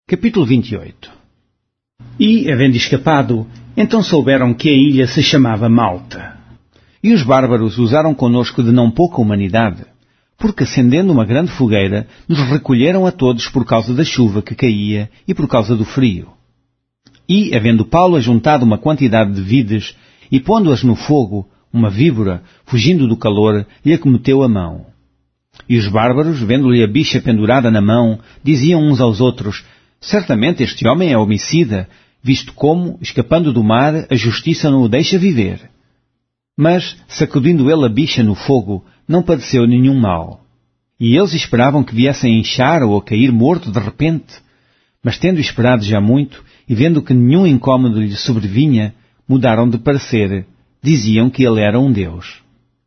Capítulo 28. E, havendo escapado, então souberam que a ilha se chamava Malta. E os bárbaros usaram conosco de não pouca humanidade, porque, acendendo uma grande fogueira, nos recolheram a todos por causa da chuva que caía e por causa do frio. E, havendo Paulo ajuntado uma quantidade de vides, e pondo-as no fogo, uma víbora, fugindo do calor, lhe acometeu a mão. E os bárbaros, vendo-lhe a bicha pendurada na mão, diziam uns aos outros: certamente este homem é homicida, visto como, escapando do mar, a justiça não o deixa viver. Mas, sacudindo ele a bicha no fogo, não padeceu nenhum mal. E eles esperavam que viesse a inchar ou a cair morto de repente. Mas tendo esperado já muito, e vendo que nenhum incômodo lhe sobrevinha, mudaram de parecer, diziam que ele era um deus.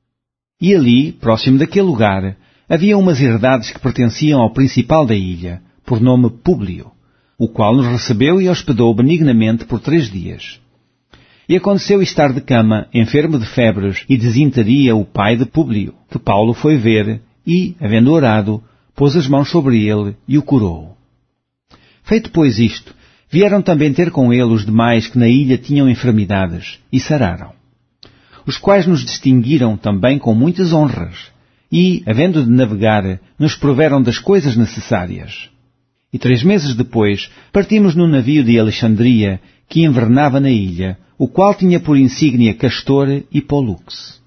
E ali, próximo daquele lugar, havia umas herdades que pertenciam ao principal da ilha, por nome Públio, o qual nos recebeu e hospedou benignamente por 3 dias. E aconteceu estar de cama, enfermo de febres e desinteria o pai de Públio, que Paulo foi ver e, havendo orado, pôs as mãos sobre ele e o curou. Feito, pois, isto, vieram também ter com ele os demais que na ilha tinham enfermidades, e sararam. Os quais nos distinguiram também com muitas honras, e, havendo de navegar, nos proveram das coisas necessárias. E 3 meses depois, partimos num navio de Alexandria, que invernava na ilha, o qual tinha por insígnia Castor e Pólux.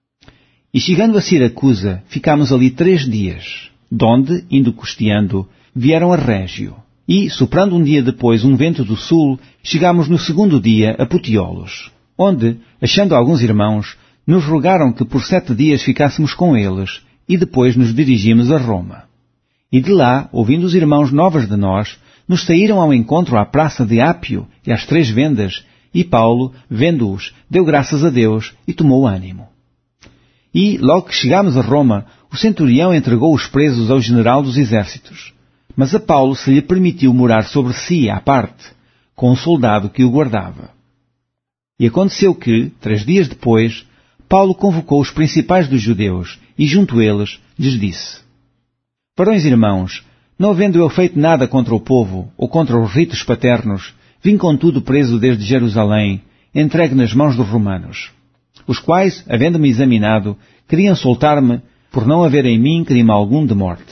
E chegando a Siracusa, ficámos ali 3 dias, donde, indo costeando, vieram a Régio. E, soprando um dia depois um vento do sul, chegámos no 2º dia a Puteolos, onde, achando alguns irmãos, nos rogaram que por 7 dias ficássemos com eles, e depois nos dirigimos a Roma. E de lá, ouvindo os irmãos novas de nós, nos saíram ao encontro à praça de Ápio e às 3 vendas, e Paulo, vendo-os, deu graças a Deus e tomou ânimo. E, logo que chegámos a Roma, o centurião entregou os presos ao general dos exércitos. Mas a Paulo se lhe permitiu morar sobre si à parte, com um soldado que o guardava. E aconteceu que, 3 dias depois, Paulo convocou os principais dos judeus, e junto eles lhes disse: varões irmãos, não havendo eu feito nada contra o povo, ou contra os ritos paternos, vim contudo preso desde Jerusalém, entregue nas mãos dos romanos, os quais, havendo-me examinado, queriam soltar-me, por não haver em mim crime algum de morte.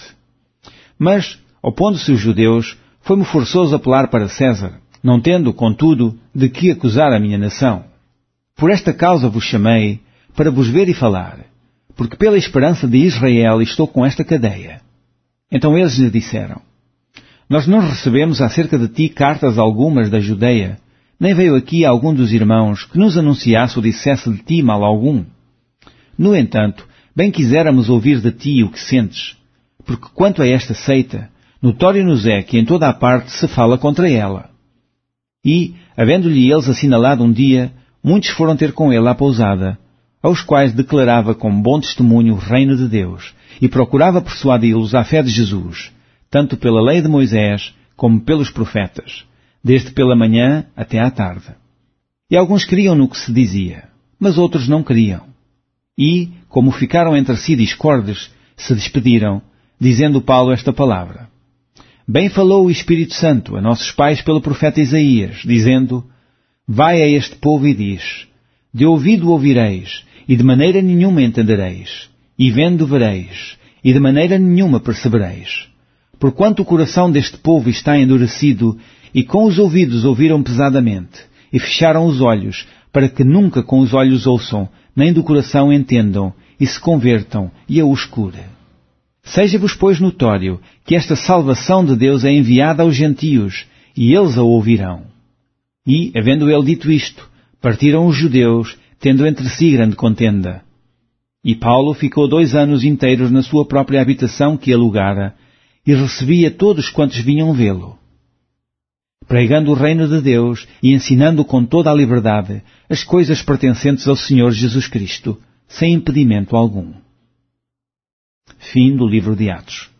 Mas, opondo-se os judeus, foi-me forçoso apelar para César, não tendo, contudo, de que acusar a minha nação. Por esta causa vos chamei, para vos ver e falar, porque pela esperança de Israel estou com esta cadeia. Então eles lhe disseram: nós não recebemos acerca de ti cartas algumas da Judeia, nem veio aqui algum dos irmãos que nos anunciasse ou dissesse de ti mal algum. No entanto, bem quiséramos ouvir de ti o que sentes, porque quanto a esta seita, notório nos é que em toda a parte se fala contra ela. E, havendo-lhe eles assinalado um dia, muitos foram ter com ele à pousada, aos quais declarava com bom testemunho o reino de Deus, e procurava persuadi-los à fé de Jesus, tanto pela lei de Moisés, como pelos profetas, desde pela manhã até à tarde. E alguns criam no que se dizia, mas outros não criam. E, como ficaram entre si discordes, se despediram, dizendo Paulo esta palavra: bem falou o Espírito Santo a nossos pais pelo profeta Isaías, dizendo: vai a este povo e diz: de ouvido ouvireis, e de maneira nenhuma entendereis, e vendo vereis, e de maneira nenhuma percebereis. Porquanto o coração deste povo está endurecido, e com os ouvidos ouviram pesadamente, e fecharam os olhos, para que nunca com os olhos ouçam, nem do coração entendam, e se convertam, e a os cure. Seja-vos, pois, notório que esta salvação de Deus é enviada aos gentios, e eles a ouvirão. E, havendo ele dito isto, partiram os judeus, tendo entre si grande contenda. E Paulo ficou 2 anos inteiros na sua própria habitação que alugara, e recebia todos quantos vinham vê-lo, pregando o reino de Deus e ensinando com toda a liberdade as coisas pertencentes ao Senhor Jesus Cristo, sem impedimento algum. Fim do livro de Atos.